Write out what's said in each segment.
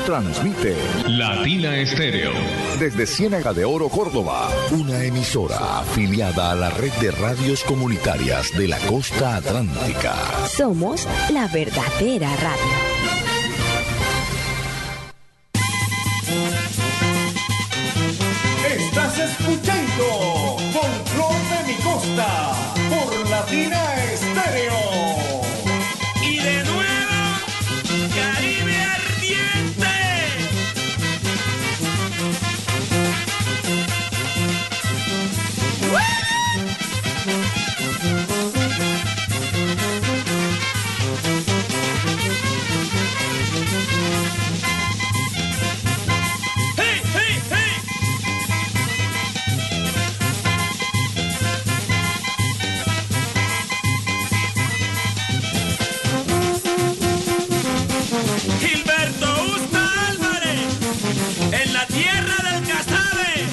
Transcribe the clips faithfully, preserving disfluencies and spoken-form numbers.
Transmite Latina Estéreo desde Ciénaga de Oro, Córdoba, una emisora afiliada a la red de radios comunitarias de la costa atlántica. Somos la verdadera radio. Estás escuchando Folklore de mi Costa por Latina Estéreo. Y de nuevo, Caribe Ardiente. ¡Hey, hey, hey! Gilberto Usta Álvarez, en la tierra del Casabe.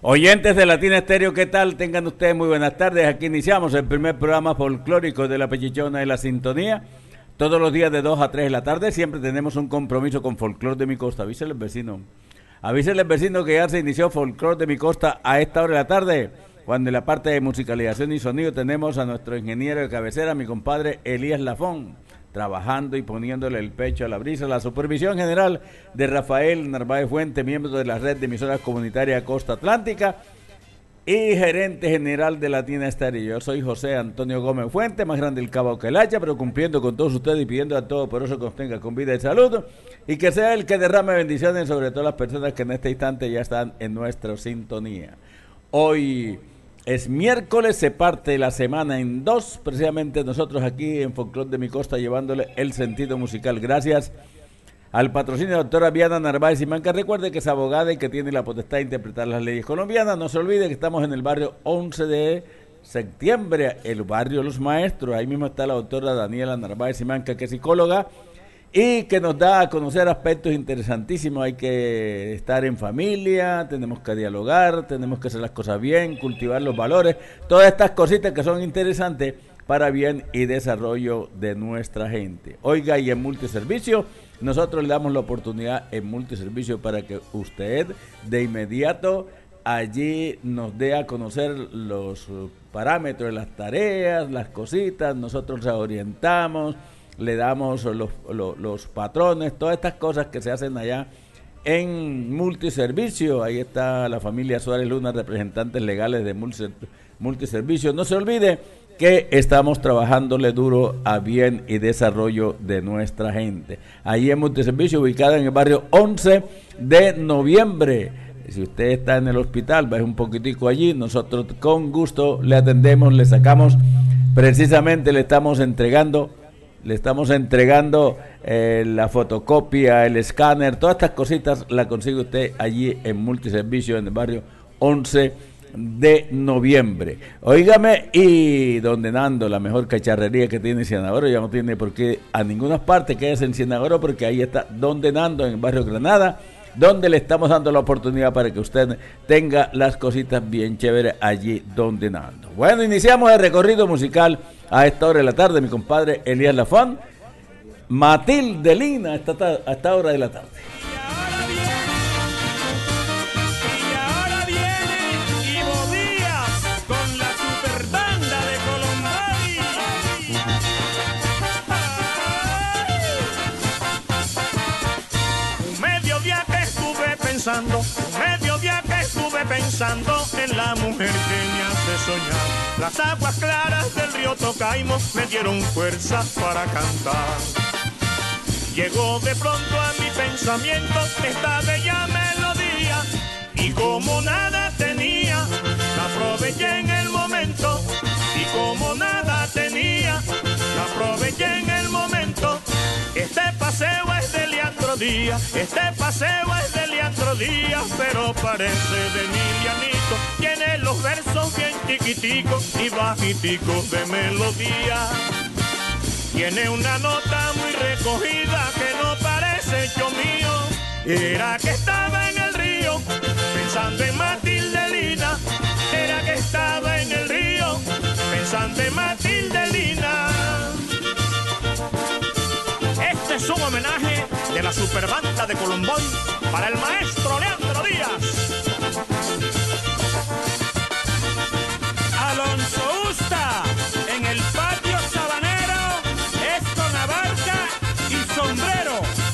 Oyentes de Latina Estéreo, ¿qué tal? Tengan ustedes muy buenas tardes. Aquí iniciamos el primer programa folclórico de La Pechichona y la Sintonía. Todos los días de dos a tres de la tarde siempre tenemos un compromiso con Folclor de mi Costa. Avísenles, vecino. Avísenles, vecino, que ya se inició Folclor de mi Costa a esta hora de la tarde, cuando en la parte de musicalización y sonido tenemos a nuestro ingeniero de cabecera, mi compadre Elías Lafón, trabajando y poniéndole el pecho a la brisa. La supervisión general de Rafael Narváez Fuente, miembro de la red de emisoras comunitarias Costa Atlántica y gerente general de Latina Estéreo. Yo soy José Antonio Gómez Fuente, más grande el cabo que el hacha, pero cumpliendo con todos ustedes y pidiendo a todos por eso que nos tenga con vida y salud, y que sea el que derrame bendiciones sobre todas las personas que en este instante ya están en nuestra sintonía. Hoy es miércoles, se parte la semana en dos, precisamente nosotros aquí en Folclor de mi Costa llevándole el sentido musical. Gracias al patrocinio de la doctora Viana Narváez Simanca. Recuerde que es abogada y que tiene la potestad de interpretar las leyes colombianas. No se olvide que estamos en el barrio once de septiembre, el barrio Los Maestros. Ahí mismo está la doctora Daniela Narváez Simanca, que es psicóloga y que nos da a conocer aspectos interesantísimos. Hay que estar en familia, tenemos que dialogar, tenemos que hacer las cosas bien, cultivar los valores, todas estas cositas que son interesantes para bien y desarrollo de nuestra gente. Oiga, y en multiservicio, nosotros le damos la oportunidad en multiservicio para que usted de inmediato allí nos dé a conocer los parámetros de las tareas, las cositas, nosotros la orientamos, le damos los, los, los patrones, todas estas cosas que se hacen allá en multiservicio. Ahí está la familia Suárez Luna, representantes legales de multiservicio. No se olvide que estamos trabajándole duro a bien y desarrollo de nuestra gente. Ahí en multiservicio, ubicada en el barrio once de noviembre. Si usted está en el hospital, va un poquitico allí, nosotros con gusto le atendemos, le sacamos, precisamente le estamos entregando Le estamos entregando eh, la fotocopia, el escáner, todas estas cositas la consigue usted allí en multiservicio en el barrio once de noviembre. Óigame, y donde Nando, la mejor cacharrería que tiene Cienagoro, ya no tiene por qué a ninguna parte que es en Cienagoro, porque ahí está donde Nando en el barrio Granada, donde le estamos dando la oportunidad para que usted tenga las cositas bien chéveres allí donde Nando. Bueno, iniciamos el recorrido musical a esta hora de la tarde, mi compadre Elías Lafón, Matilde Lina, hasta, a esta hora de la tarde. Y ahora viene Ivo Díaz con la super banda de Colombari. Un mediodía que estuve pensando, un mediodía que estuve pensando en la mujer que me hace soñar. Las aguas claras del río Tocaimo me dieron fuerza para cantar. Llegó de pronto a mi pensamiento esta bella melodía, y como nada tenía, la aproveché en el momento. Y como nada tenía, la aproveché en el momento. Este paseo es de Leandro Díaz, este paseo es de Leandro Díaz, pero parece de Emilianito. Tiene los versos bien chiquiticos y bajiticos de melodía. Tiene una nota muy recogida que no parece hecho mío. Era que estaba en el río pensando en Matilde Lina. Era que estaba en el río pensando en Matilde Lina. Este es un homenaje de la superbanda de Colomboy para el maestro Leandro Díaz. Alonso Usta en el patio sabanero es con abarca y sombrero.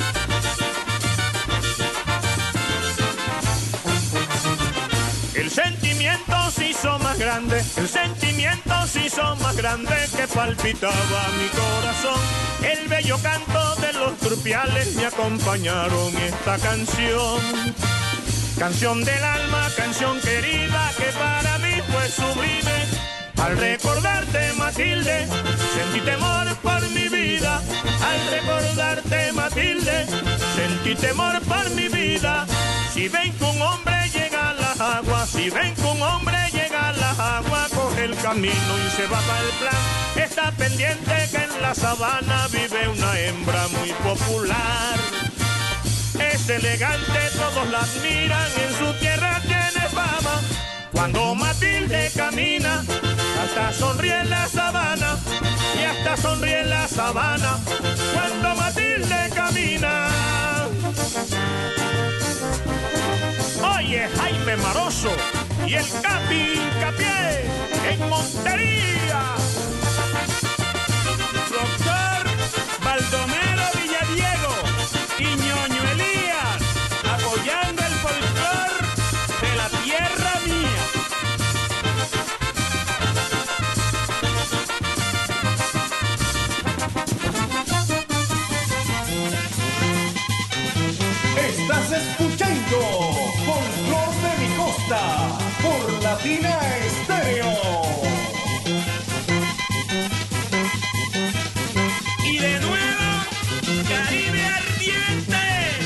El sentimiento se hizo más grande, el sentimiento se hizo más grande que palpitaba mi corazón. El bello canto de los trupiales me acompañaron esta canción. Canción del alma, canción querida que para mí fue sublime. Al recordarte, Matilde, sentí temor por mi vida. Al recordarte, Matilde, sentí temor por mi vida. Si ven que un hombre llega a las aguas, si ven que un hombre llega a las aguas, coge el camino y se va para el plan. Está pendiente que en la sabana vive una hembra muy popular. Es elegante, todos la admiran, en su tierra tiene fama. Cuando Matilde camina, hasta sonríe en la sabana, y hasta sonríe en la sabana, cuando Matilde camina. Oye, Jaime Maroso y el Capi Hincapié en Montería. Doctor Baldomero Villadiego y Ñoño Elías, apoyando el folclor de la tierra mía. Estás escuchando Folclor de mi Costa por Latina Estéreo. Y de nuevo, Caribe ardiente.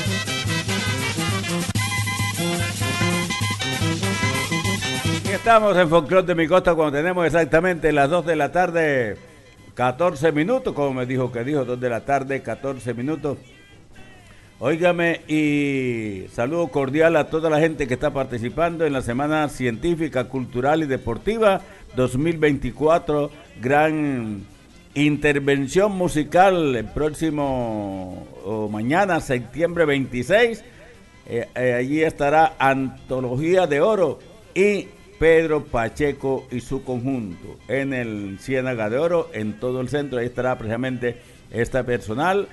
Aquí estamos en Folclor de mi Costa cuando tenemos exactamente las dos de la tarde, catorce minutos, como me dijo que dijo, dos de la tarde, catorce minutos. Óigame, y saludo cordial a toda la gente que está participando en la Semana Científica, Cultural y Deportiva dos mil veinticuatro, gran intervención musical el próximo o mañana, septiembre veintiséis, eh, eh, allí estará Antología de Oro y Pedro Pacheco y su conjunto en el Ciénaga de Oro, en todo el centro. Ahí estará precisamente esta personal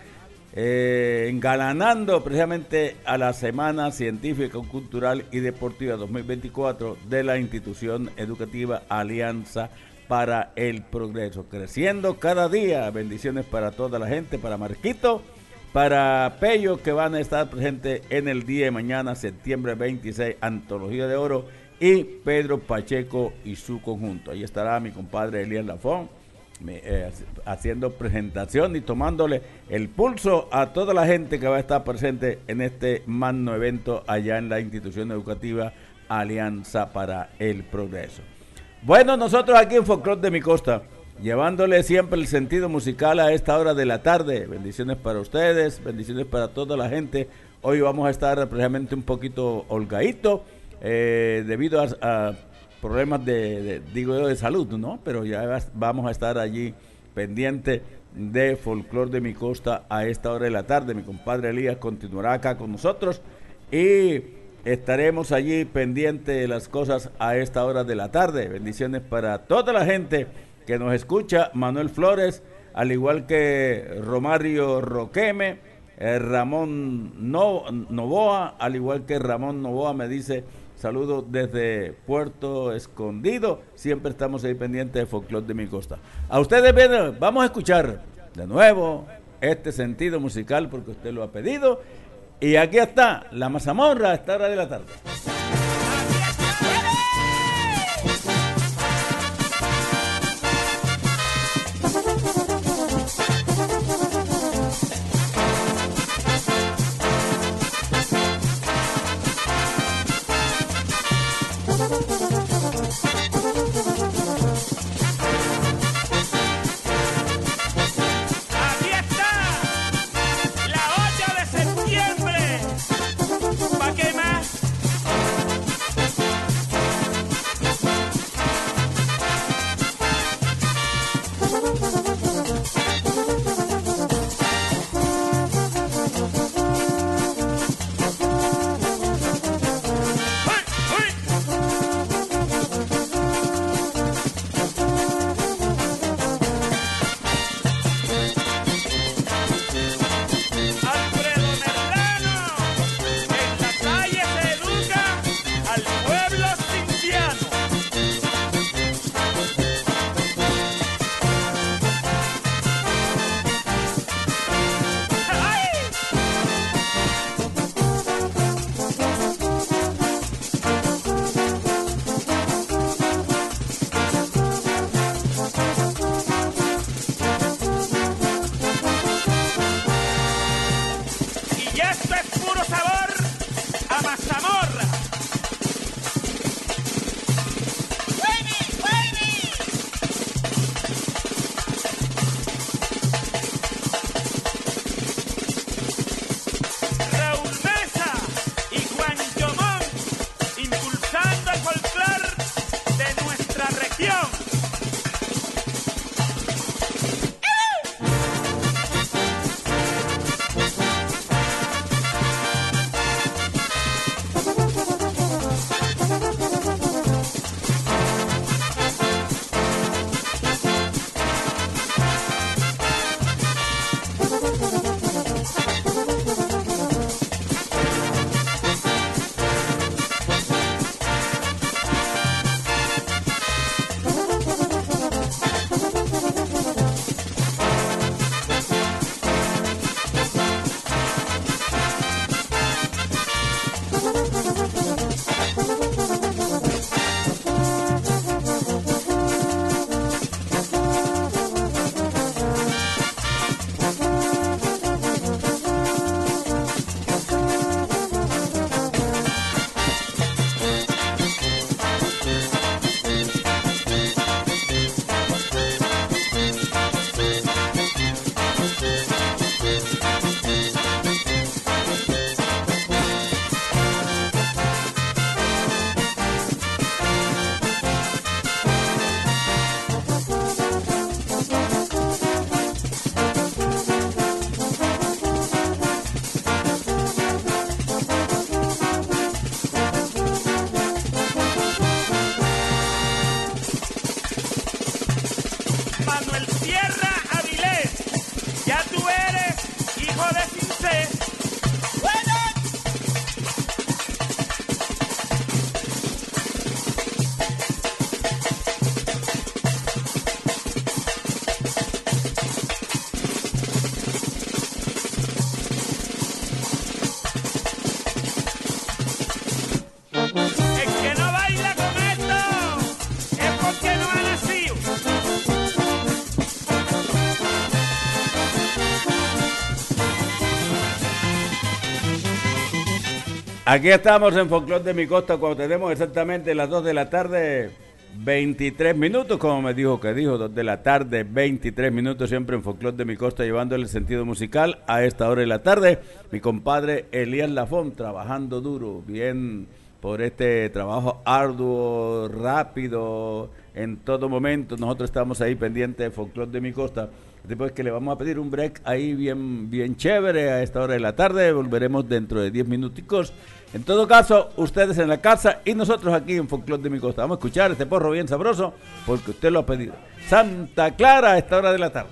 eh, engalanando precisamente a la Semana Científica, Cultural y Deportiva dos mil veinticuatro de la institución educativa Alianza para el Progreso, creciendo cada día. Bendiciones para toda la gente, para Marquito, para Pello, que van a estar presentes en el día de mañana, septiembre veintiséis, Antología de Oro, y Pedro Pacheco y su conjunto. Ahí estará mi compadre Elías Lafón me, eh, haciendo presentación y tomándole el pulso a toda la gente que va a estar presente en este magno evento allá en la institución educativa Alianza para el Progreso. Bueno, nosotros aquí en Folclor de mi Costa, llevándole siempre el sentido musical a esta hora de la tarde. Bendiciones para ustedes, bendiciones para toda la gente. Hoy vamos a estar precisamente un poquito holgadito, eh, debido a, a problemas de, de, digo yo, de salud, ¿no? Pero ya vamos a estar allí pendiente de Folclor de mi Costa a esta hora de la tarde. Mi compadre Elías continuará acá con nosotros y estaremos allí pendientes de las cosas a esta hora de la tarde. Bendiciones para toda la gente que nos escucha. Manuel Flores, al igual que Romario Roqueme, eh, Ramón no, Novoa, al igual que Ramón Novoa me dice saludos desde Puerto Escondido. Siempre estamos ahí pendientes de Folclor de mi Costa. A ustedes, bien, vamos a escuchar de nuevo este sentido musical porque usted lo ha pedido. Y aquí está la mazamorra a esta hora de la tarde. ¿Pa' qué más? Manuel Sierra Avilés, ya tú eres hijo de Cincé. Aquí estamos en Folclor de mi Costa cuando tenemos exactamente las dos de la tarde, veintitrés minutos, como me dijo que dijo, dos de la tarde, veintitrés minutos, siempre en Folclor de mi Costa, llevándole el sentido musical a esta hora de la tarde. Mi compadre Elías Lafón, trabajando duro, bien por este trabajo arduo, rápido, en todo momento. Nosotros estamos ahí pendientes de Folclor de mi Costa. Después que le vamos a pedir un break ahí bien, bien chévere a esta hora de la tarde. Volveremos dentro de diez minuticos. En todo caso, ustedes en la casa y nosotros aquí en Folclor de mi Costa. Vamos a escuchar este porro bien sabroso porque usted lo ha pedido. Santa Clara a esta hora de la tarde.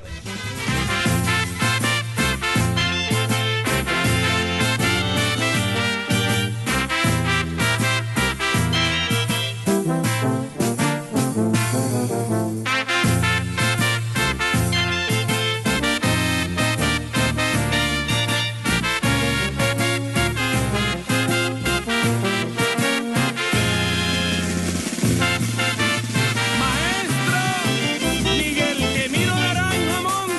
Miguel Emilio Naranjo Montes.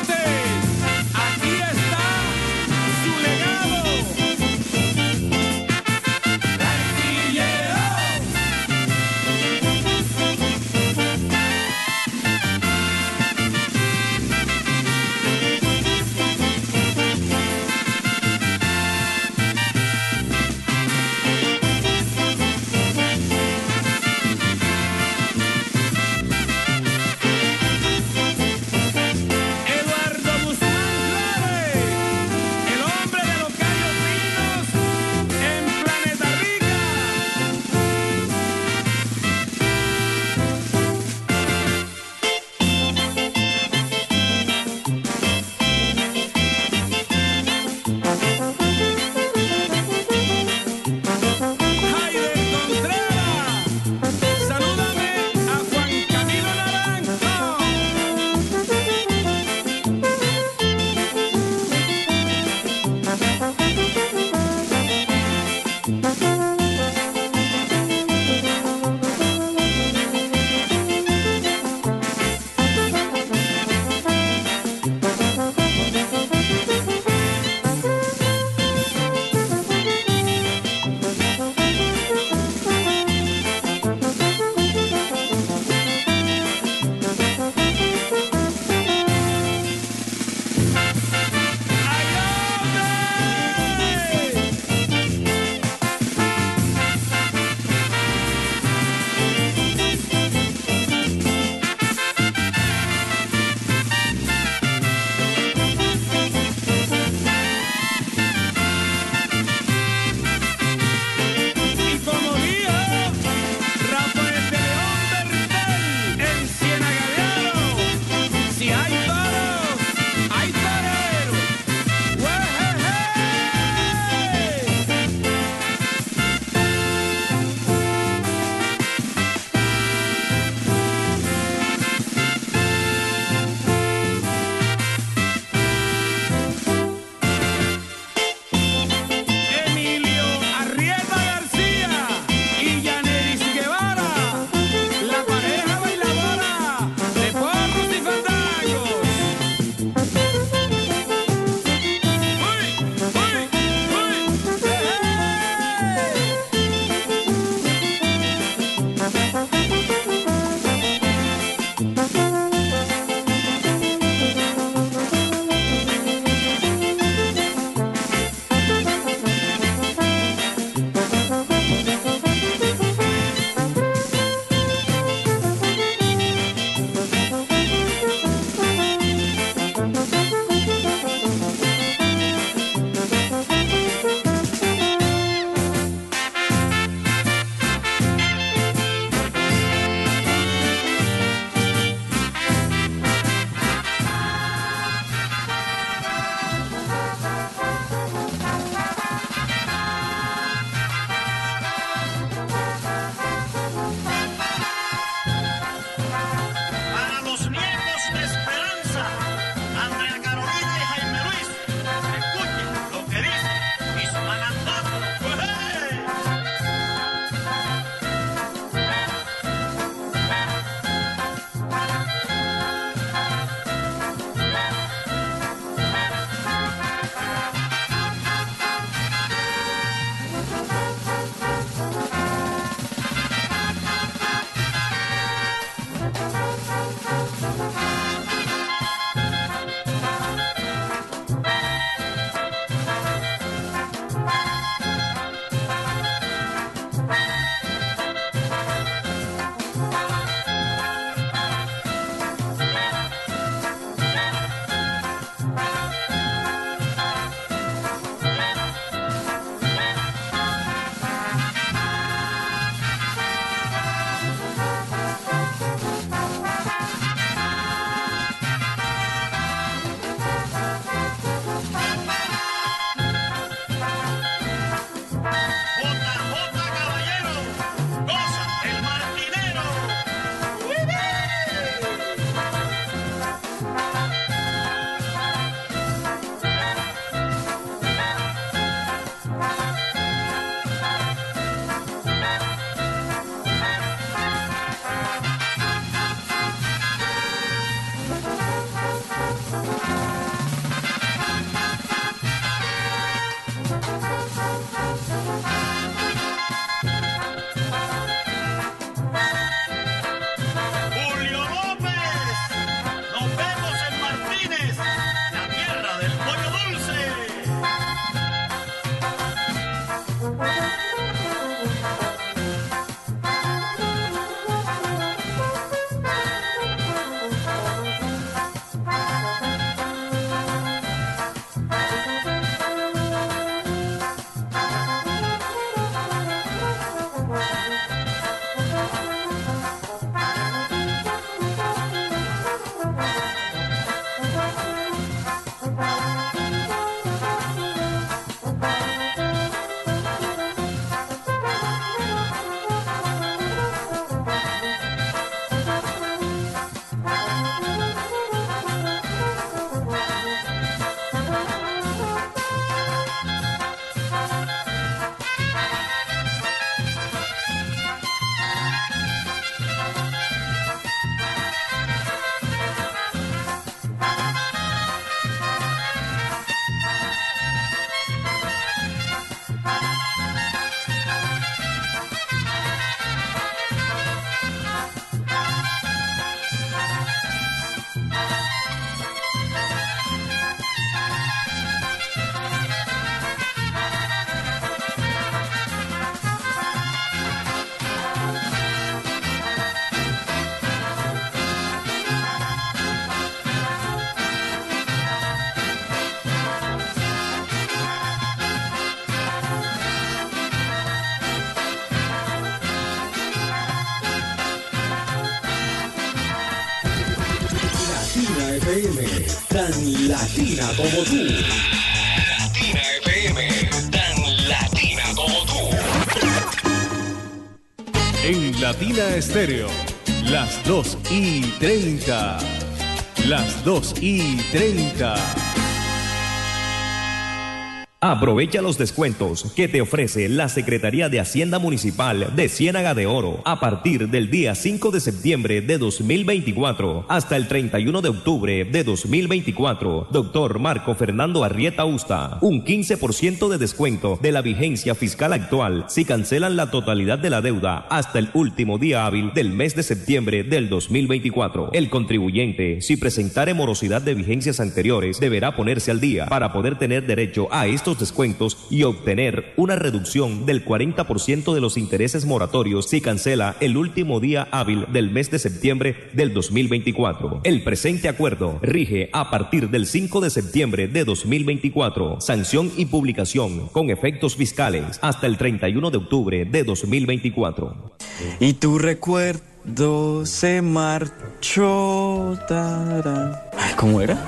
F M, tan latina como tú. Latina F M, tan latina como tú. En Latina Estéreo, las dos y treinta. Las dos y treinta. Aprovecha los descuentos que te ofrece la Secretaría de Hacienda Municipal de Ciénaga de Oro a partir del día cinco de septiembre de dos mil veinticuatro hasta el treinta y uno de octubre de dos mil veinticuatro. Doctor Marco Fernando Arrieta Usta, un quince por ciento de descuento de la vigencia fiscal actual si cancelan la totalidad de la deuda hasta el último día hábil del mes de septiembre del dos mil veinticuatro. El contribuyente, si presentare morosidad de vigencias anteriores, deberá ponerse al día para poder tener derecho a estos descuentos y obtener una reducción del cuarenta por ciento de los intereses moratorios si cancela el último día hábil del mes de septiembre del dos mil veinticuatro. El presente acuerdo rige a partir del cinco de septiembre de dos mil veinticuatro. Sanción y publicación con efectos fiscales hasta el treinta y uno de octubre de dos mil veinticuatro. Y tu recuerdo se marchó. Tará. Ay, ¿cómo era?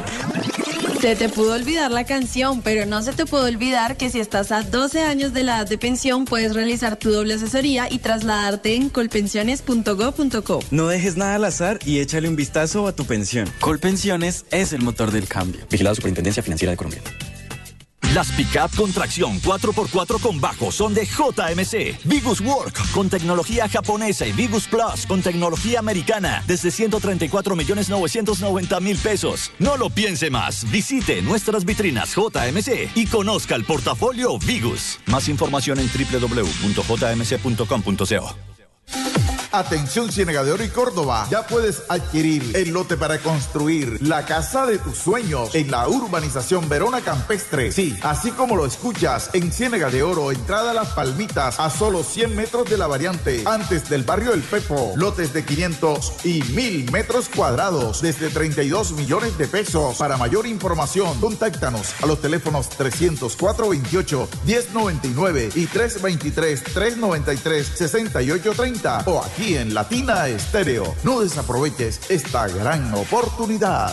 Se te pudo olvidar la canción, pero no se te pudo olvidar que si estás a doce años de la edad de pensión, puedes realizar tu doble asesoría y trasladarte en colpensiones punto go punto co. No dejes nada al azar y échale un vistazo a tu pensión. Colpensiones es el motor del cambio. Vigilado Superintendencia Financiera de Colombia. Las pick-up con tracción cuatro por cuatro con bajo son de J M C. Vigus Work con tecnología japonesa y Vigus Plus con tecnología americana desde ciento treinta y cuatro millones novecientos noventa mil pesos. No lo piense más. Visite nuestras vitrinas J M C y conozca el portafolio Vigus. Más información en doble u doble u doble u punto j m c punto com punto co. Atención Ciénaga de Oro y Córdoba, ya puedes adquirir el lote para construir la casa de tus sueños en la urbanización Verona Campestre. Sí, así como lo escuchas, en Ciénaga de Oro, entrada a Las Palmitas, a solo cien metros de la variante, antes del barrio El Pepo. Lotes de quinientos y mil metros cuadrados, desde treinta y dos millones de pesos. Para mayor información, contáctanos a los teléfonos trescientos cuatro veintiocho diez noventa y nueve y trescientos veintitrés trescientos noventa y tres sesenta y ocho treinta o aquí en Latina Estéreo. No desaproveches esta gran oportunidad.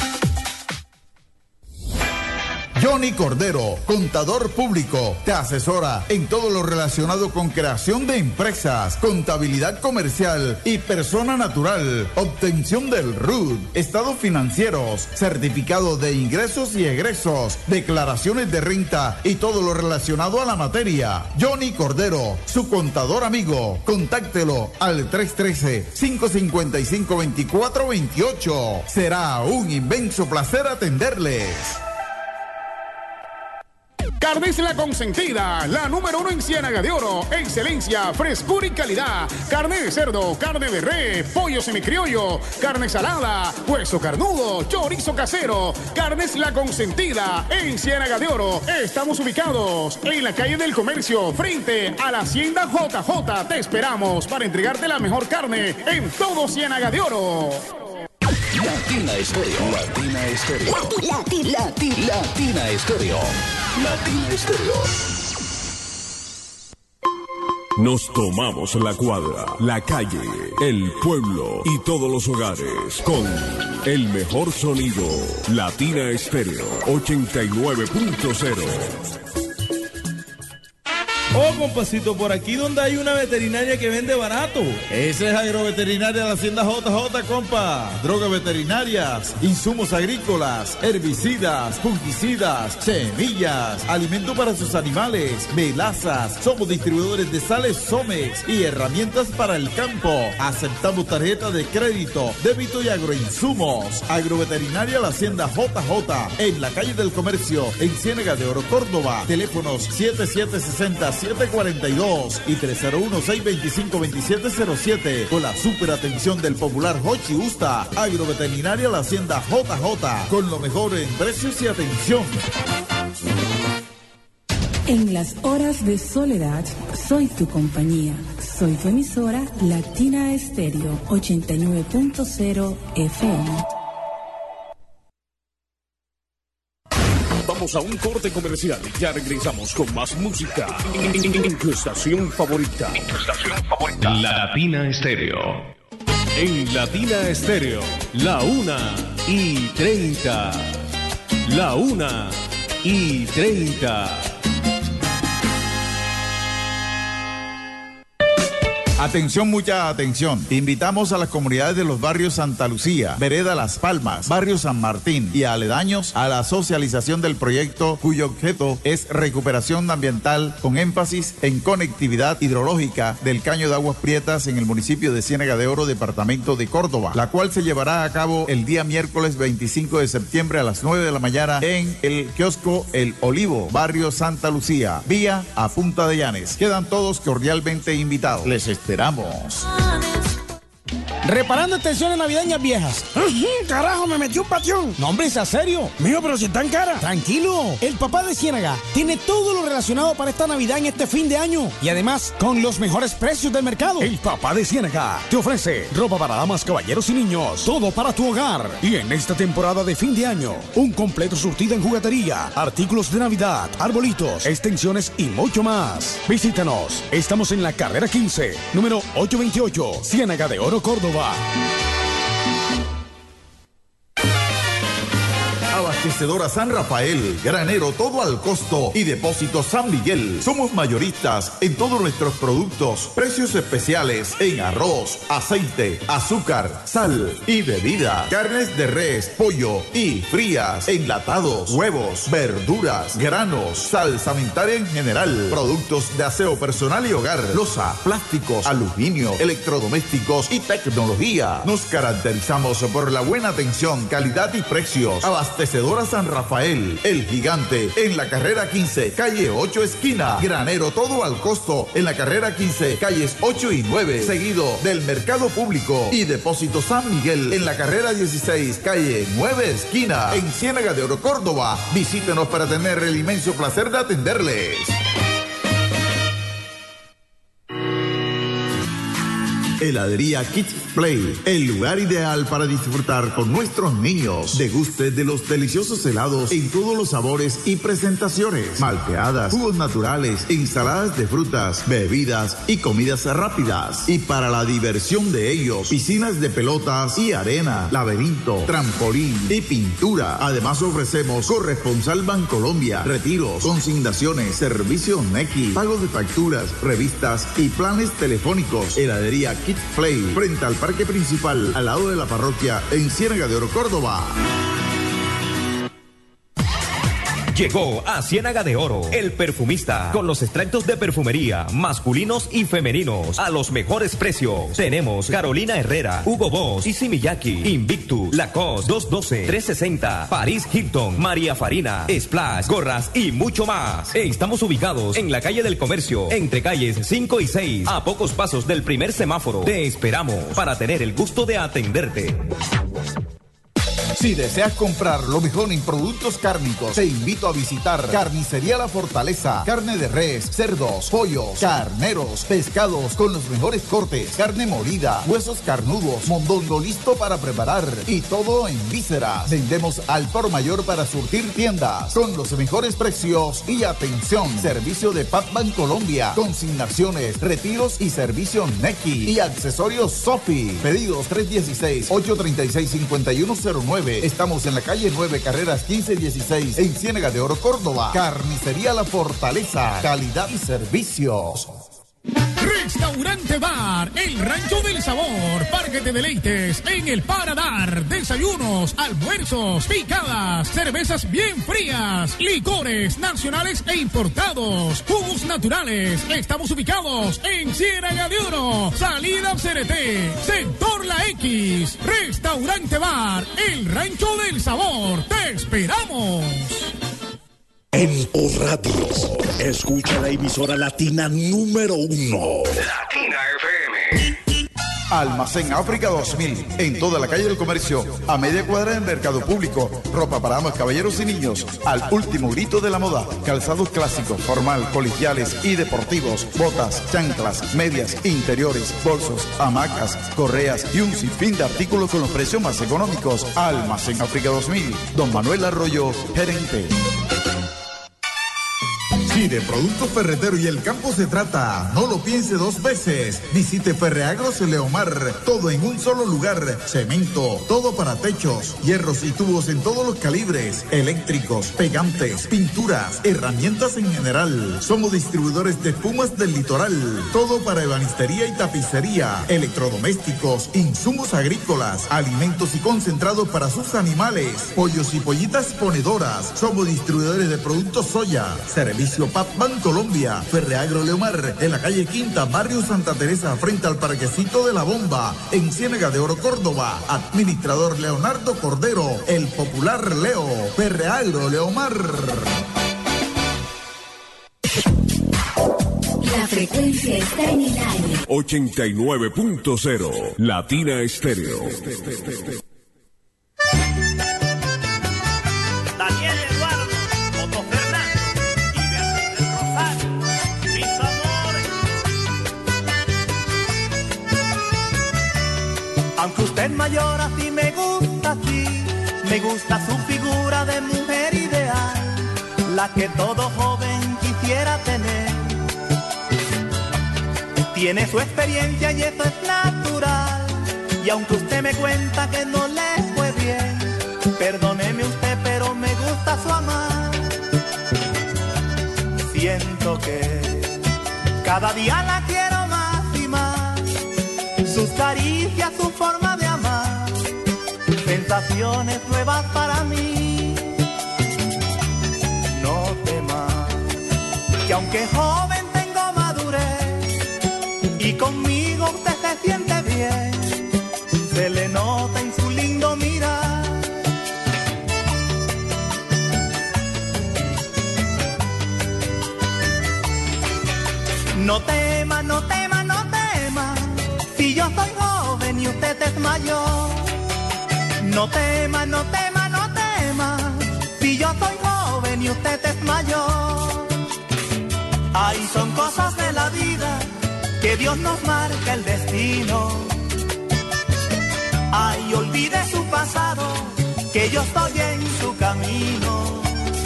Johnny Cordero, contador público, te asesora en todo lo relacionado con creación de empresas, contabilidad comercial y persona natural, obtención del R U D, estados financieros, certificado de ingresos y egresos, declaraciones de renta y todo lo relacionado a la materia. Johnny Cordero, su contador amigo. Contáctelo al tres uno tres, cinco cinco cinco, dos cuatro dos ocho. Será un inmenso placer atenderles. Carnes La Consentida, la número uno en Ciénaga de Oro. Excelencia, frescura y calidad. Carne de cerdo, carne de res, pollo semicriollo, carne salada, hueso carnudo, chorizo casero. Carnes La Consentida en Ciénaga de Oro. Estamos ubicados en la calle del Comercio, frente a la Hacienda J J. Te esperamos para entregarte la mejor carne en todo Ciénaga de Oro. Latina Estéreo. Latina Estéreo. Lati, lati, Latina Estéreo. Latina Estéreo. Nos tomamos la cuadra, la calle, el pueblo y todos los hogares con el mejor sonido. Latina Estéreo ochenta y nueve punto cero. Oh, compasito, por aquí donde hay una veterinaria que vende barato. Esa es Agroveterinaria de la Hacienda J J, compa. Drogas veterinarias, insumos agrícolas, herbicidas, fungicidas, semillas, alimento para sus animales, melazas. Somos distribuidores de sales Somex y herramientas para el campo. Aceptamos tarjeta de crédito, débito y agroinsumos. Agroveterinaria la Hacienda J J, en la calle del Comercio, en Ciénaga de Oro, Córdoba. Teléfonos siete siete seis cero siete cuarenta y dos y tres cero uno seis veinticinco veintisiete cero siete, con la super atención del popular Jochi Usta. Agroveterinaria la Hacienda J J, con lo mejor en precios y atención. En las horas de soledad, soy tu compañía. Soy tu emisora Latina Estéreo ochenta y nueve punto cero F M. Vamos a un corte comercial. Ya regresamos con más música en tu estación favorita. En tu estación favorita. Latina Estéreo. En Latina Estéreo, la una. y treinta. La una y treinta. Atención, mucha atención. Invitamos a las comunidades de los barrios Santa Lucía, Vereda Las Palmas, Barrio San Martín y aledaños a la socialización del proyecto cuyo objeto es recuperación ambiental con énfasis en conectividad hidrológica del caño de aguas prietas en el municipio de Ciénaga de Oro, departamento de Córdoba, la cual se llevará a cabo el día miércoles veinticinco de septiembre a las nueve de la mañana en el kiosco El Olivo, Barrio Santa Lucía, vía a Punta de Llanes. Quedan todos cordialmente invitados. Les esperamos. Reparando extensiones navideñas viejas. Carajo, me metí un patión. No, hombre, ¿es serio? Mío, pero si están caras. Tranquilo. El papá de Ciénaga tiene todo lo relacionado para esta Navidad en este fin de año. Y además, con los mejores precios del mercado. El papá de Ciénaga te ofrece ropa para damas, caballeros y niños. Todo para tu hogar. Y en esta temporada de fin de año, un completo surtido en juguetería, artículos de Navidad, arbolitos, extensiones y mucho más. Visítanos. Estamos en la carrera quince, número ochocientos veintiocho, Ciénaga de Oro, Córdoba. Abastecedora San Rafael, granero todo al costo y depósito San Miguel. Somos mayoristas en todos nuestros productos. Precios especiales en arroz, aceite, azúcar, sal y bebida. Carnes de res, pollo y frías, enlatados, huevos, verduras, granos, salsamentaria en general. Productos de aseo personal y hogar, loza, plásticos, aluminio, electrodomésticos y tecnología. Nos caracterizamos por la buena atención, calidad y precios. Abastecedora San Rafael, el gigante, en la carrera quince, calle ocho esquina. Granero todo al costo, en la carrera quince, calles ocho y nueve, seguido del mercado público. Y depósito San Miguel, en la carrera dieciséis, calle nueve esquina, en Ciénaga de Oro, Córdoba. Visítenos para tener el inmenso placer de atenderles. Heladería Kids Play, el lugar ideal para disfrutar con nuestros niños. Deguste de los deliciosos helados en todos los sabores y presentaciones. Malteadas, jugos naturales, ensaladas de frutas, bebidas y comidas rápidas. Y para la diversión de ellos, piscinas de pelotas y arena, laberinto, trampolín y pintura. Además ofrecemos corresponsal Bancolombia, retiros, consignaciones, servicio Nequi, pago de facturas, revistas y planes telefónicos. Heladería Kids Play, frente al parque principal, al lado de la parroquia, en Ciénaga de Oro, Córdoba. Llegó a Ciénaga de Oro, el perfumista, con los extractos de perfumería masculinos y femeninos a los mejores precios. Tenemos Carolina Herrera, Hugo Boss, Issey Miyake, Invictus, Lacoste, doscientos doce, trescientos sesenta, Paris Hilton, María Farina, Splash, gorras y mucho más. Estamos ubicados en la calle del Comercio, entre calles cinco y seis, a pocos pasos del primer semáforo. Te esperamos para tener el gusto de atenderte. Si deseas comprar lo mejor en productos cárnicos, te invito a visitar Carnicería La Fortaleza. Carne de res, cerdos, pollos, carneros, pescados con los mejores cortes, carne molida, huesos carnudos, mondongo listo para preparar y todo en vísceras. Vendemos al por mayor para surtir tiendas con los mejores precios y atención. Servicio de Pat Bancolombia, consignaciones, retiros y servicio Nequi y accesorios Sofi. Pedidos tres uno seis, ocho tres seis, cinco uno cero nueve. Estamos en la calle nueve, carreras quince dieciséis, en Ciénaga de Oro, Córdoba. Carnicería La Fortaleza, calidad y servicios. Restaurante Bar, el Rancho del Sabor, para que te deleites en el paladar. Desayunos, almuerzos, picadas, cervezas bien frías, licores nacionales e importados, jugos naturales. Estamos ubicados en Ciénaga de Oro, salida C R T, sector La X. Restaurante Bar, el Rancho del Sabor. ¡Te esperamos! En tu radio, escucha la emisora latina número uno. Latina F M. Almacén África dos mil, en toda la calle del Comercio, a media cuadra en Mercado Público. Ropa para damas, caballeros y niños, al último grito de la moda. Calzados clásicos, formal, colegiales y deportivos. Botas, chanclas, medias, interiores, bolsos, hamacas, correas y un sinfín de artículos con los precios más económicos. Almacén África dos mil, Don Manuel Arroyo, gerente. Si de productos ferreteros y el campo se trata, no lo piense dos veces. Visite Ferreagros Leomar, todo en un solo lugar. Cemento, todo para techos, hierros y tubos en todos los calibres, eléctricos, pegantes, pinturas, herramientas en general. Somos distribuidores de espumas del litoral, todo para ebanistería y tapicería, electrodomésticos, insumos agrícolas, alimentos y concentrados para sus animales, pollos y pollitas ponedoras. Somos distribuidores de productos soya. Servicio Patman Colombia, Ferreagro Leomar, en la calle Quinta, barrio Santa Teresa, frente al Parquecito de la Bomba, en Ciénaga de Oro, Córdoba. Administrador Leonardo Cordero, el popular Leo. Ferreagro Leomar. La frecuencia está en el aire. ochenta y nueve punto cero, Latina Estéreo. Daniel Eduardo, Otto Fernando y Beatriz del Rosario, mis amores. Aunque usted es mayor, así me gusta así. Me gusta su figura de mujer ideal, la que todo joven quisiera tener. Tiene su experiencia y eso es natural. Y aunque usted me cuenta que no le fue bien, perdóneme usted, pero me gusta su amar. Siento que cada día la quiero más y más. Sus caricias, su forma de amar, sensaciones nuevas para mí. No temas, que aunque joven tengo madurez, y conmigo usted se siente bien, se le nota en su lindo mirar. No tema, no tema, no tema, si yo soy joven y usted es mayor. No tema, no tema, no tema, si yo soy joven y usted es mayor. Ay, son cosas de la vida, que Dios nos marca el destino. Ay, olvide su pasado, que yo estoy en su camino.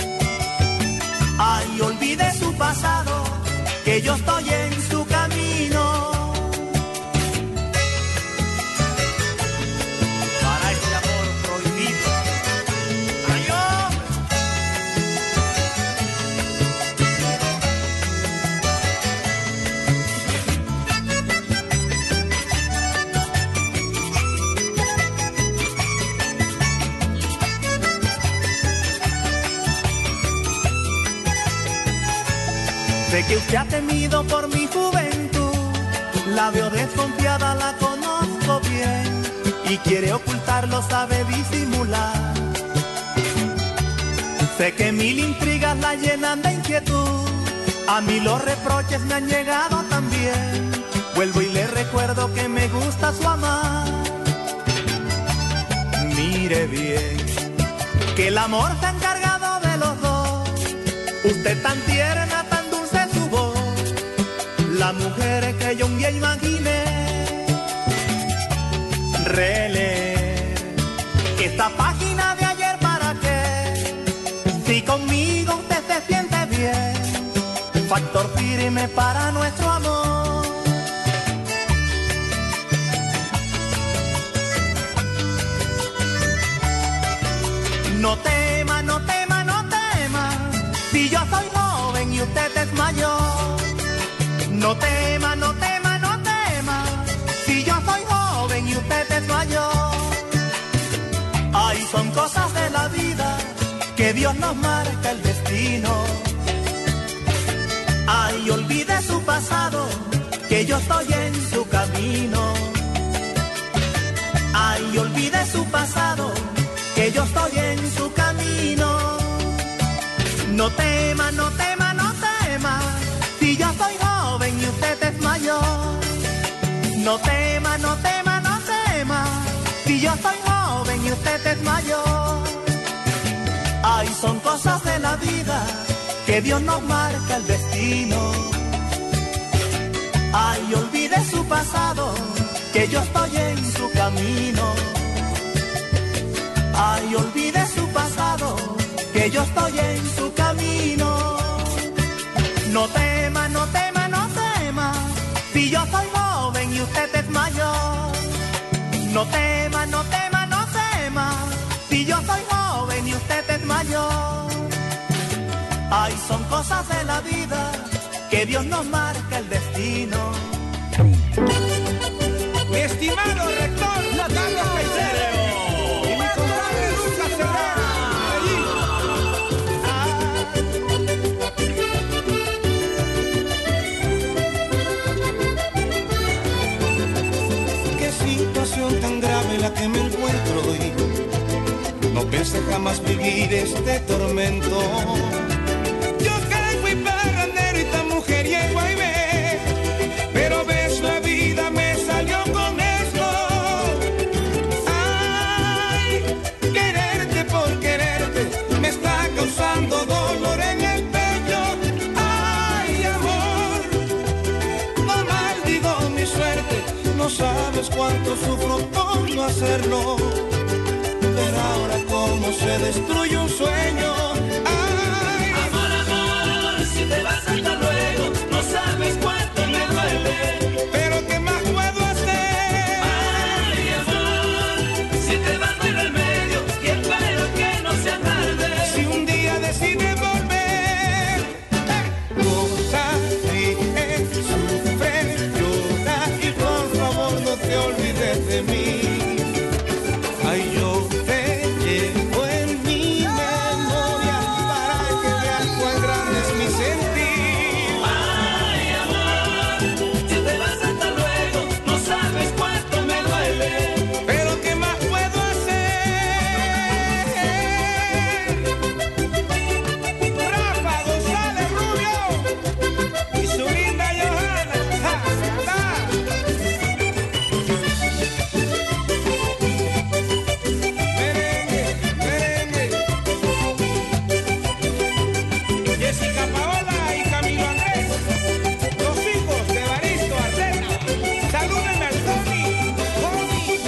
Ay, olvide su pasado, que yo estoy en su camino. Para este amor prohibido. Ay, hombre. Sé que usted ha temido por mi juventud, la veo desconfiada, la conozco bien, y quiere ocultarlo, sabe disimular. Sé que mil intrigas la llenan de inquietud, a mí los reproches me han llegado también. Vuelvo y le recuerdo que me gusta su amar. Mire bien, que el amor se ha encargado de los dos, usted tan tierna, tan dulce su voz, la mujer que yo un día imaginé. Releer esta página de ayer para qué, si conmigo usted se siente bien, factor firme para nuestro amor. No tema, no tema, no tema, si yo soy joven y usted es mayor. No tema, no tema, no tema, si yo soy joven y usted es mayor. Ay, son cosas de la vida, que Dios nos marca el destino. Ay, olvide su pasado, que yo estoy en su camino. Ay, olvide su pasado, que yo estoy en su camino. No tema, no tema, no tema, si yo soy joven y usted es mayor. No tema, no tema, no tema, si yo soy joven y usted es mayor. Ay, son cosas de la vida, que Dios nos marca el destino. Ay, olvide su pasado, que yo estoy en su camino. Ay, olvide su pasado, que yo estoy en su camino. No tema, no tema, no tema, si yo soy joven y usted es mayor. No tema, no tema, no tema, si yo soy joven y usted es mayor. Ay, son cosas de la vida que Dios nos marca el destino. Mi estimado rector Carlos Caicedo y mi compadre Lucas Serrano. Qué situación tan grave la que me encuentro hoy. No pensé jamás vivir este tormento. Yo que fui parrandero y tan mujeriego ahí ve, pero ves la vida me salió con esto. Ay, quererte por quererte me está causando dolor en el pecho. Ay, amor, no maldigo mi suerte, no sabes cuánto sufro por no hacerlo. Pero ahora cómo se destruye un sueño. Ay, amor, amor, si te vas hasta luego, no sabes cuánto me duele. Pero qué más puedo hacer. Ay, amor, si te vas por el medio, y espero que no sea tarde. Si un día decides volver, goza, ríe, sufre, llora y por favor no te olvides de mí. Ay, yo te llevo en mi memoria para que veas cuán grande es mi sentir. Ay, amor, si te vas hasta luego, no sabes cuánto me duele. Pero qué más puedo hacer. Rafa González Rubio y su linda Johanna. ¡Ja, anda! Jessica Paola y Camilo Andrés, los hijos de Evaristo Arteta. Salúdenme al Tony, Tony.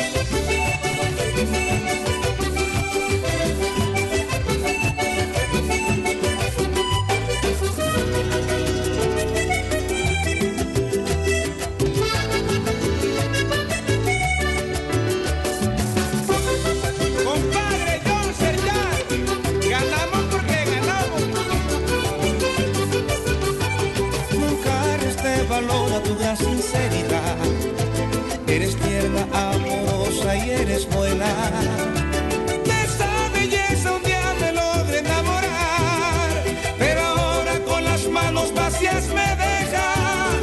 Compadre John Serjan, ganamos porque ganamos. Nunca reste valor a tu gran sinceridad. Eres tierna, amorosa y eres buena. De esa belleza un día me logré enamorar, pero ahora con las manos vacías me dejas.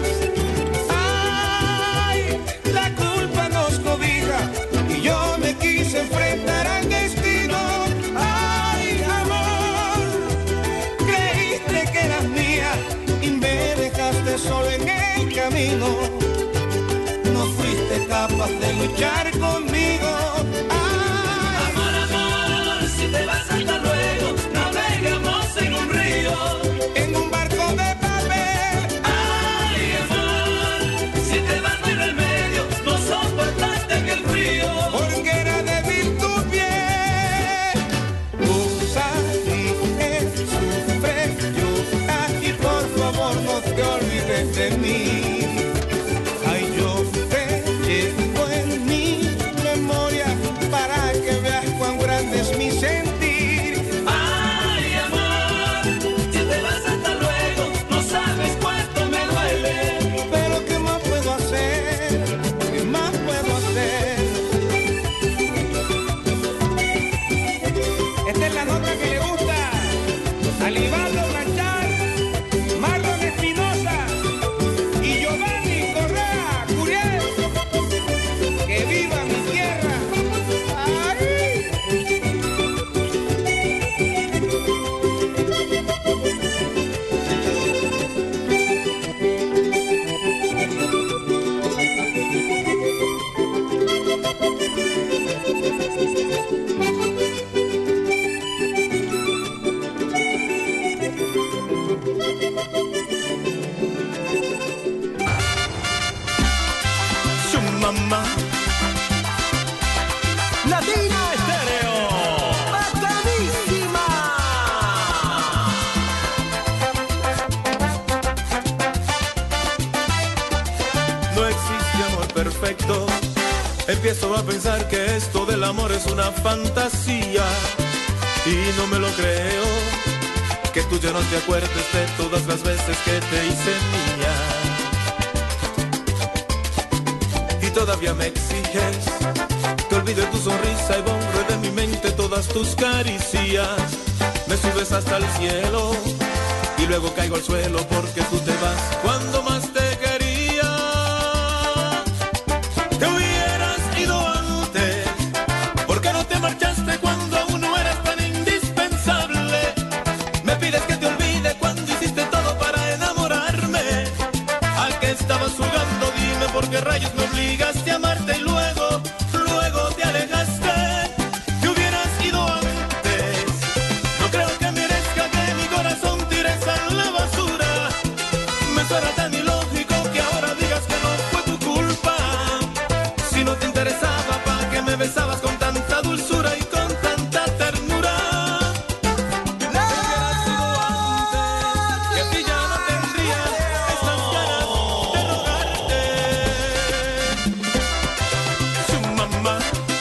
Ay, la culpa nos cobija y yo me quise enfrentar al destino. Ay, amor, creíste que eras mía y me dejaste solo en el camino. No fuiste capaz de luchar conmigo. Ay, amor, amor, si te vas hasta luego, navegamos en un río, en un barco de papel. Ay, amor, si te vas por el medio, no soportaste en el frío. Porque era débil tu piel. Usa, ríe, sufre, llora y por favor no te olvides de mí. Ay, yo te llevo en mi memoria para que veas cuán grande es mi sentir. Ay, amor, si te vas hasta luego, no sabes cuánto me duele. Pero qué más puedo hacer, qué más puedo hacer. Esta es la nota que le gusta a Libaldo Manchar, Marlon Espinosa y Giovanni Correa Curiel. Que viva mi tierra. ¡Ay! Su mamá, Latina Estéreo, bacanísima. Empiezo a pensar que esto del amor es una fantasía y no me lo creo, que tú ya no te acuerdes de todas las veces que te hice mía. Y todavía me exiges que olvide tu sonrisa y borre de mi mente todas tus caricias. Me subes hasta el cielo y luego caigo al suelo porque tú te vas cuando más te quería. Te hubieras ido antes, ¿por qué no te marchaste cuando aún no eras tan indispensable? Me pides que te olvide cuando hiciste todo para enamorarme. ¿A qué estabas jugando? Dime por qué rayos me obligaste a amarte y luego, luego te alejaste. Te hubieras ido antes, no creo que merezca que mi corazón tires a la basura. Me suena tan ilógico que ahora digas que no fue tu culpa. Si no te interesaba, ¿pa' qué me besabas con tanta dulzura y con tanta ternura? Te hubieras ido antes, que así ya no tendría estas ganas de rogarte. Su mamá.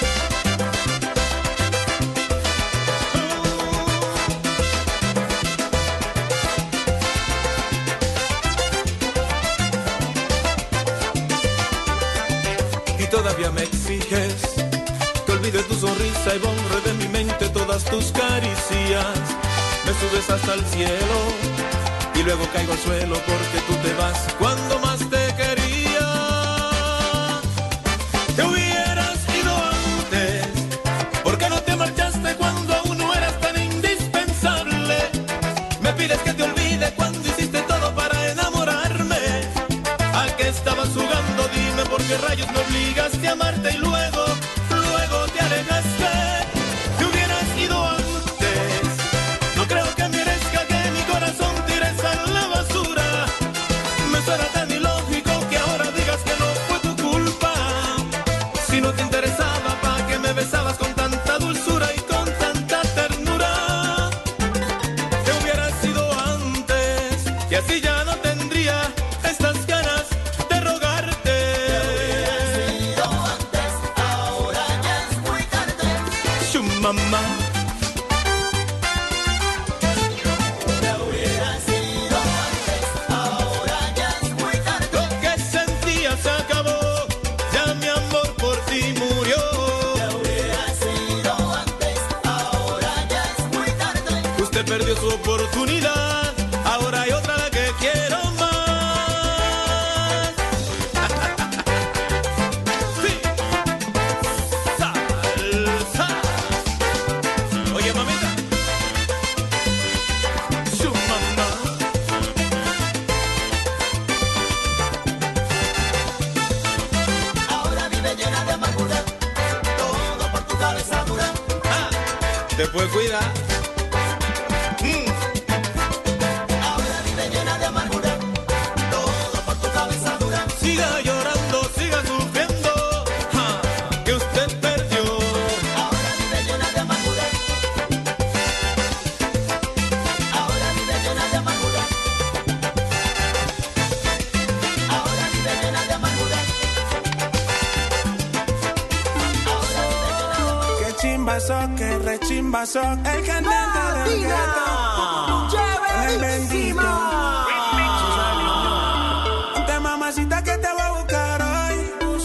Y todavía me exiges que olvide tu sonrisa y borre de mi mente todas tus caricias. Me subes hasta el cielo y luego caigo al suelo porque tú te vas cuando más te quería. Te hubieras ido antes, ¿por qué no te marchaste cuando aún no eras tan indispensable? Me pides que te olvide cuando hiciste todo para enamorarme. ¿A qué estabas jugando? Dime por qué rayos me obligaste a amarte y luego, luego te alejaste. Te hubieras ido antes, no creo que merezca que mi corazón tires a la basura. Me suena tan ilógico que ahora digas que no fue tu culpa. Si no te interesaba, ¿pa' qué me besabas con tanta dulzura y con tanta ternura? Te hubieras ido antes, y así ya no tendría estas ganas de rogarte. Su mamá. Lo que sentía se acabó, ya mi amor por ti murió. Usted perdió su oportunidad, ahora hay otra la que quiero más. Sí. Salsa. Oye, mamita. Su mamá. Ahora vive llena de amargura, todo por tu cabeza dura. Ah, después cuida. Mm. Ahora vive llena de amargura, todo por tu cabeza dura. Siga llorando, siga sufriendo, ah, que usted perdió. Ahora vive llena de amargura. Ahora vive llena de amargura. Ahora vive llena de amargura. Qué chimbazo, qué rechimbazo, el cantante del gueto, el bendito. Ponte mamacita que te voy a buscar hoy.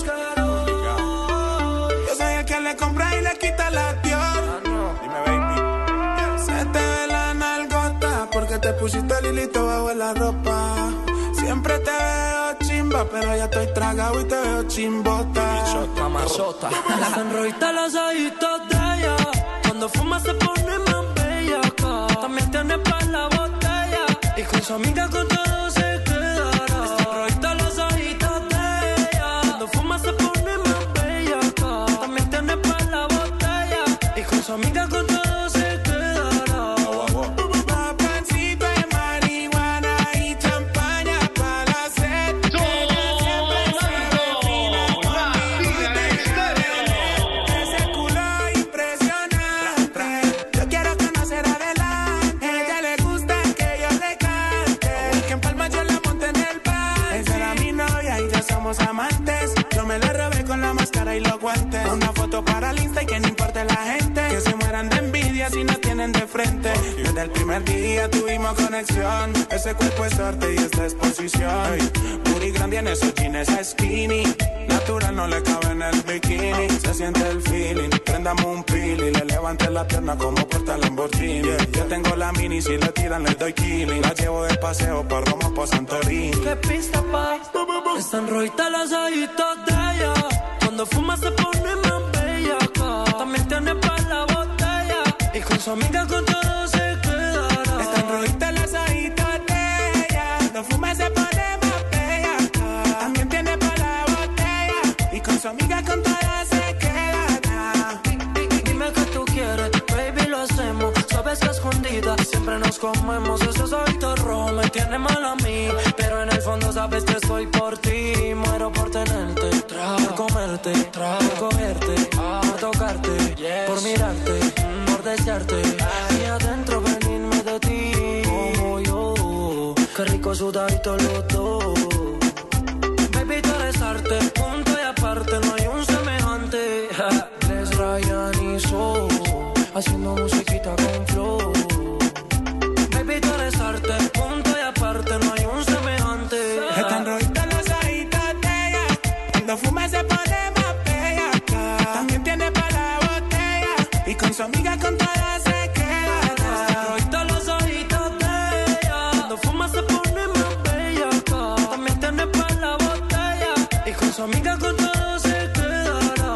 Yo soy el que le compra y le quita la Dior. Dime, baby. Se te ve la nalgota porque te pusiste el hilito bajo la ropa. Siempre te veo chimba, pero ya estoy tragado y te veo chimbota. Mamazota. La sonrojita los ojitos de ella, cuando fuma se pone más bella. También tiene pa' la botella y con su amiga con todo se quedará. La sonrojita los ojitos de ella, cuando fuma se pone más bella. También tiene pa' la botella y con su amiga con todo se quedará. Papancito de marihuana y champaña para la sed. Ella siempre se refina conmigo. Ese culo impresionante, yo quiero conocer adelante. Ella le gusta que yo le cante, que en palmas yo le vienen de frente. Desde el primer día tuvimos conexión. Ese cuerpo es arte y esta es posición. Puri grande en esos jeans skinny. Natural no le cabe en el bikini. Se siente el feeling. Prendamos un pili y le levante la pierna como porta Lamborghini. Yo tengo la mini, si le tiran le doy killing. La llevo de paseo pa' Roma, pa' Santorini. ¿Qué pista, pa? Están rojitas los ojitos de ella. Cuando fuma se pone más bella. También tiene pa' la botella. Y con su amiga con todo se quedará. Están rojitas los ojitos de ella. Cuando fuma se pone más bella. También tiene pa' la botella. Y con su amiga con todo se quedará. Dime qué tú quieres, baby, lo hacemos. Sabes que escondida siempre nos comemos. Esos ojitos rojos me tienen mal a mí. Pero en el fondo sabes que estoy por ti. Muero por tenerte, por comerte, por cogerte, por tocarte, por mirarte, por desearte. Y adentro venirme de ti, como yo. Qué rico sudadito los dos. Baby, tú eres arte, punto y aparte, no hay un semejante. Les Ryan y So, haciendo musiquita con flow. Baby, tú eres arte, punto y aparte, no hay un semejante. Están rojitas las ojitos de ella. Cuando fuma se pone más bella. También tiene pa' la botella. Y con su amiga con todas se quedará. Están rojitas los ojitos de ella. Cuando fuma se pone más bella. También tiene pa' la botella. Y con su amiga con todo se quedará.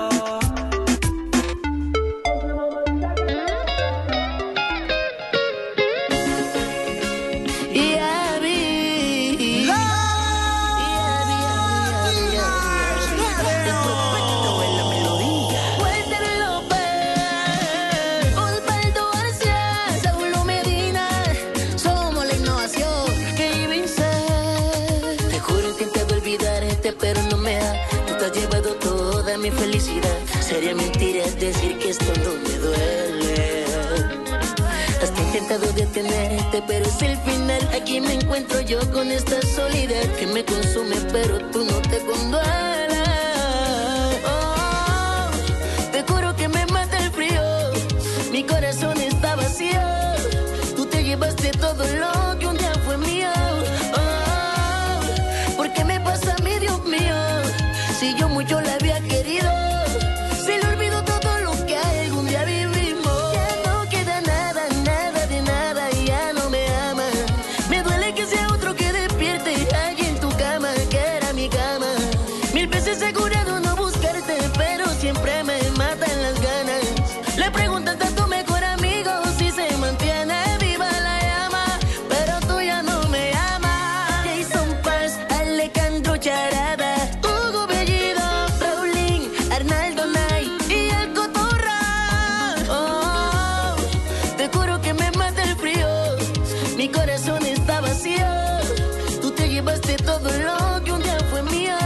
Yeah, vi. Pero no me da, tú te has llevado toda mi felicidad. Sería mentira decir que esto no me duele. Hasta he intentado detenerte, pero es el final. Aquí me encuentro yo con esta soledad que me consume, pero tú no te conduelas. Oh, te juro que me mata el frío. Mi corazón está vacío. Tú te llevaste todo lo que un día fue mío. ¿Por qué me pasa a mí, Dios mío? Si yo mucho la había querido, se le olvidó todo lo que algún día vivimos. Ya no queda nada, nada de nada, ya no me ama. Me duele que sea otro que despierte allí en tu cama, que era mi cama. Mil veces he jurado no buscarte, pero siempre me matan las ganas. Le preguntas a tu mejor amigo si se mantiene viva la llama, pero tú ya no me amas. Jason Paz, Alejandro Charada, Hugo Bellido, Raulín, Arnaldo Nay y el Cotorra. Oh, te juro que me mata el frío. Mi corazón está vacío. Tú te llevaste todo lo que un día fue mío.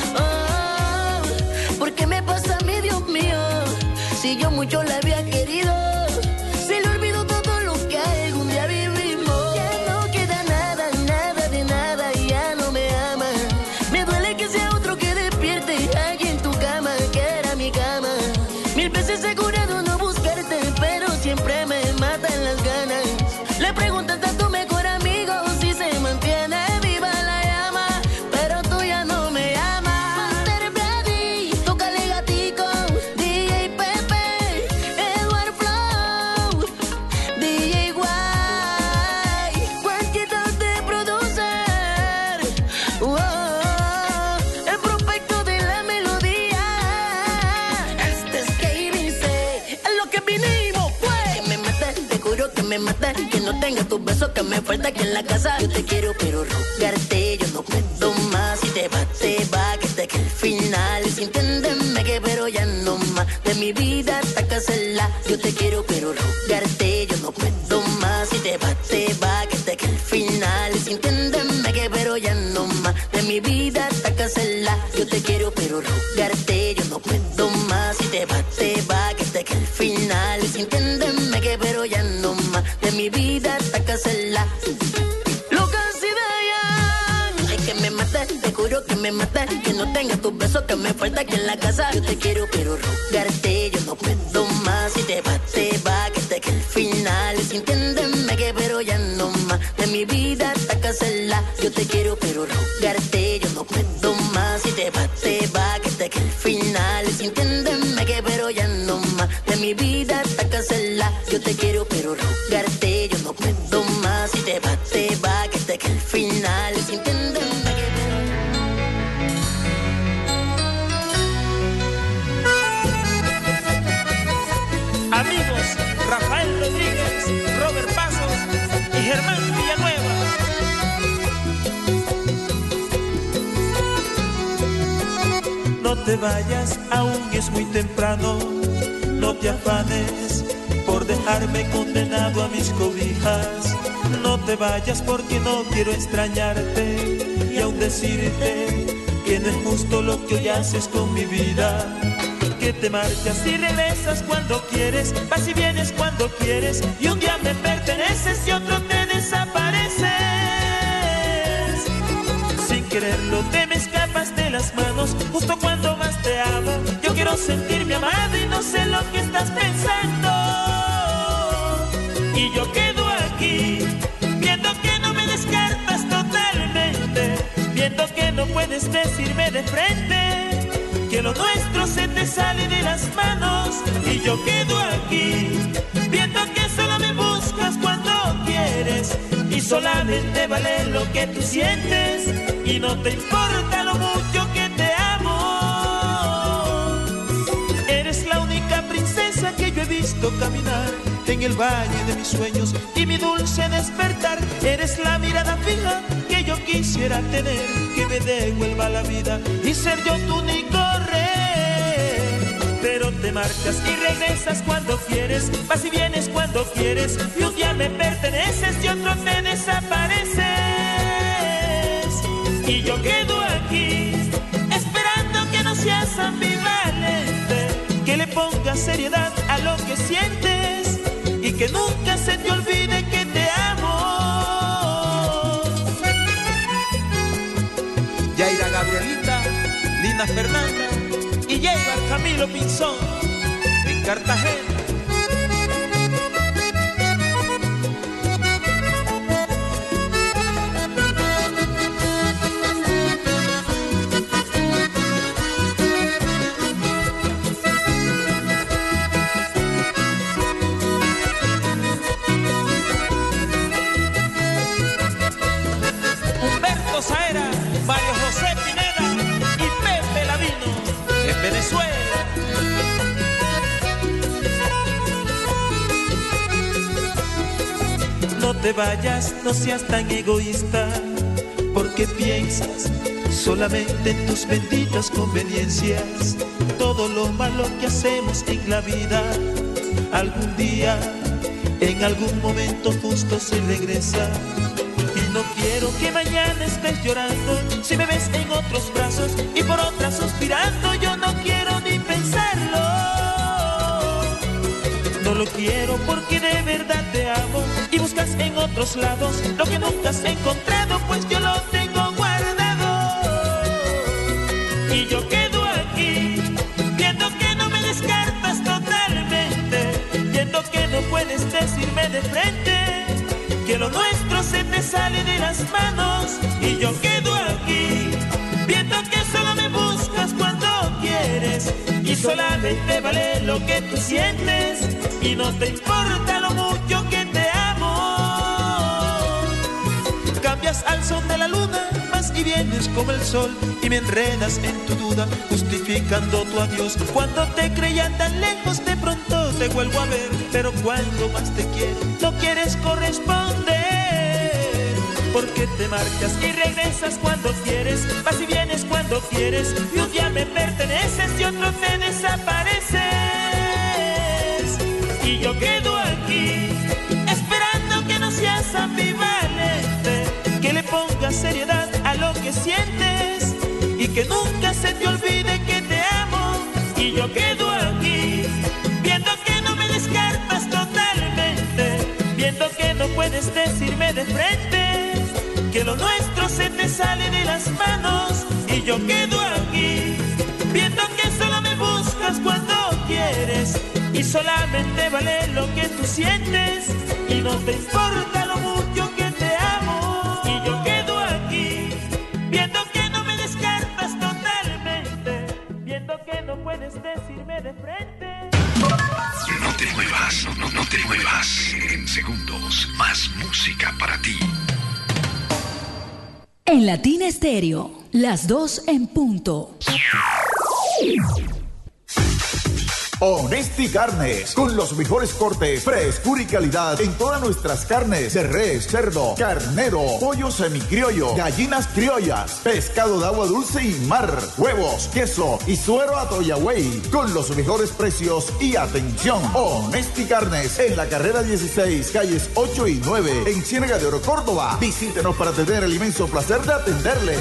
Oh, ¿por qué me pasa a mí, Dios mío? Si yo mucho la había querido, se le olvidó todo lo que algún día vivimos. Ya no queda nada, nada de nada, ya no me ama. Me duele que sea otro que despierte allí en tu cama, que era mi cama. Mil veces he jurado no buscarte, pero siempre me matan las ganas. Le preguntas a tu mejor amigo si se mantiene viva la llama, pero tú ya no me amas. Master Brady, tócale gatico, D J Pepe, Edward Flow, D J Guay, cuantitas de producer. Oh, el prospecto de la melodía. Este es Kevin C. Es lo que vinimos, pues. Que me mata, te juro que me mata. Que no tenga tus besos, que me falta que en la casa. Yo te quiero, pero rogarte, yo no puedo más. Si te va, te va, que te que el final. Es entenderme que, pero ya no más. De mi vida hasta casarla. Yo te quiero, pero rogarte, yo no puedo más. Si te va, te va, que te que el final. Es entenderme que, pero ya no más. De mi vida hasta casarla. Yo te quiero, pero rogarte, yo no puedo más. Si te va, te va, que te que el final. Es entenderme que, pero ya no más. De mi vida hasta casarla. Lucas y Dayan. Ay, que me mata, te juro que me mata. Que no tenga tus besos, que me falta que en la casa. Yo te quiero, pero rogarte, yo no puedo más. Si te va, te va, que te que el final. vida hasta cansarla. Yo te quiero pero rogarte, yo no puedo más. Si te va, te va, que te que el final es intentar. Amigos, Rafael Rodríguez, Robert Pasos y Germán Villanueva. No te vayas, aún es muy temprano. No te afanes por dejarme condenado a mis cobijas. No te vayas porque no quiero extrañarte y aún decirte que no es justo lo que hoy haces con mi vida. Que te marchas y regresas cuando quieres, vas y vienes cuando quieres, y un día me perteneces y otro te desapareces. Sin quererlo te me escapas de las manos, justo cuando más te amo. Yo quiero sentirme amado y no sé lo que estás pensando. Y yo quedo aquí, viendo que no me descartas totalmente, viendo que no puedes decirme de frente que lo nuestro se te sale de las manos. Y yo quedo aquí, viendo que solo me buscas cuando quieres, y solamente vale lo que tú sientes, y no te importa lo mucho que te amo. Eres la única princesa que yo he visto caminar en el valle de mis sueños y mi dulce despertar. Eres la mirada fija que yo quisiera tener, que me devuelva la vida y ser yo tu único rey. Pero te marchas y regresas cuando quieres, vas y vienes cuando quieres, y un día me perteneces y otro te desapareces. Y yo quedo aquí, esperando que no seas ambivalente, que le pongas seriedad a lo que sientes y que nunca se te olvide que te amo. Yaira Gabrielita, Lina Fernanda y Yeibar Camilo Pinzón en Cartagena. Mario José Pineda y Pepe Lavino en Venezuela. No te vayas, no seas tan egoísta, porque piensas solamente en tus benditas conveniencias. Todo lo malo que hacemos en la vida, algún día, en algún momento justo se regresa. No quiero que mañana estés llorando si me ves en otros brazos y por otras suspirando. Yo no quiero ni pensarlo. No lo quiero porque de verdad te amo y buscas en otros lados lo que nunca has encontrado, pues yo lo tengo guardado. Y yo quedo aquí, viendo que no me descartas totalmente, viendo que no puedes decirme de frente que lo nuestro se te sale de las manos. Y yo quedo aquí, viendo que solo me buscas cuando quieres, y solamente vale lo que tú sientes, y no te importa lo mucho que te amo. Cambias al son de la luna, vas y vienes como el sol, y me enredas en tu duda, justificando tu adiós. Cuando te creía tan lejos, de pronto te vuelvo a ver, pero cuando más te quiero, no quieres corresponder, porque te marchas y regresas cuando quieres, vas y vienes cuando quieres, y un día me perteneces y otro te desapareces. Y yo quedo aquí, esperando que no seas ambivalente, que le pongas seriedad a lo que sientes y que nunca se te olvide que te amo. Y yo quedo aquí, viendo que no me descartas totalmente, viendo que no puedes decirme de frente que lo nuestro se te sale de las manos. Y yo quedo aquí, viendo que solo me buscas cuando quieres, y solamente vale lo que tú sientes, y no te importa lo mucho que te amo. Y yo quedo aquí, viendo que no me descartas totalmente, viendo que no puedes decirme de frente. No te segundos, más música para ti. En Latina Estéreo, las dos en punto. Honesti Carnes, con los mejores cortes, frescura y calidad en todas nuestras carnes de res, cerdo, carnero, pollo semicriollo, gallinas criollas, pescado de agua dulce y mar, huevos, queso y suero Atoyagüey, con los mejores precios y atención. Honesti Carnes, en la carrera dieciséis, calles ocho y nueve, en Ciénaga de Oro, Córdoba. Visítenos para tener el inmenso placer de atenderles.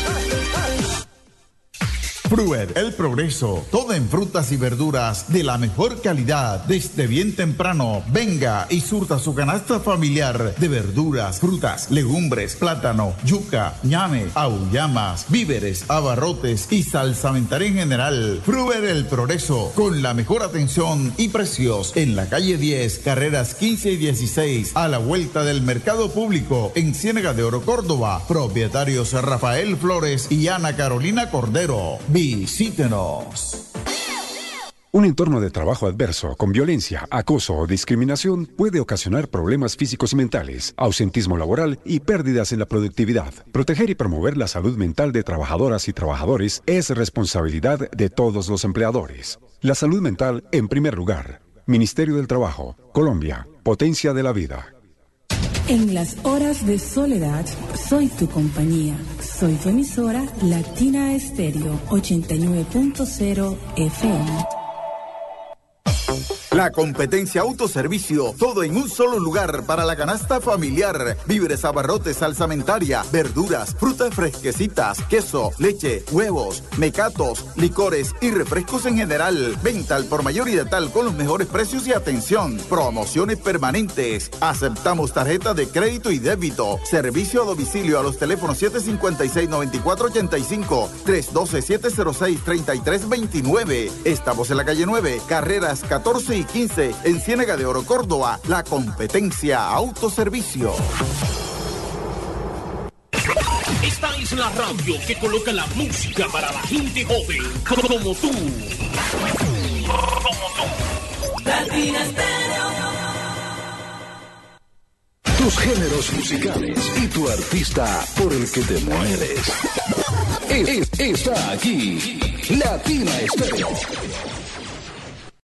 Fruet, El Progreso, todo en frutas y verduras de la mejor calidad. Desde bien temprano, venga y surta su canasta familiar de verduras, frutas, legumbres, plátano, yuca, ñame, auyamas, víveres, abarrotes y salsamentaria en general. Fruet, El Progreso, con la mejor atención y precios en la calle diez, carreras quince y dieciséis, a la vuelta del Mercado Público en Ciénaga de Oro, Córdoba. Propietarios Rafael Flores y Ana Carolina Cordero. Visítenos. Un entorno de trabajo adverso, con violencia, acoso o discriminación, puede ocasionar problemas físicos y mentales, ausentismo laboral y pérdidas en la productividad. Proteger y promover la salud mental de trabajadoras y trabajadores es responsabilidad de todos los empleadores. La salud mental en primer lugar. Ministerio del Trabajo, Colombia, potencia de la vida. En las horas de soledad, soy tu compañía. Soy tu emisora Latina Estéreo ochenta y nueve punto cero F M. La competencia autoservicio, todo en un solo lugar para la canasta familiar. Víveres, abarrotes, salsamentaria, verduras, frutas fresquecitas, queso, leche, huevos, mecatos, licores y refrescos en general. Venta al por mayor y de tal con los mejores precios y atención. Promociones permanentes. Aceptamos tarjeta de crédito y débito. Servicio a domicilio a los teléfonos siete cinco seis, nueve cuatro ocho cinco, tres uno dos, siete cero seis, tres tres dos nueve. Estamos en la calle nueve, carreras catorce y quince, en Ciénaga de Oro, Córdoba. La competencia autoservicio. Esta es la radio que coloca la música para la gente joven, como tú. Como tú. Latina Estéreo. Tus géneros musicales y tu artista por el que te mueres. Es, es, está aquí, Latina Estéreo.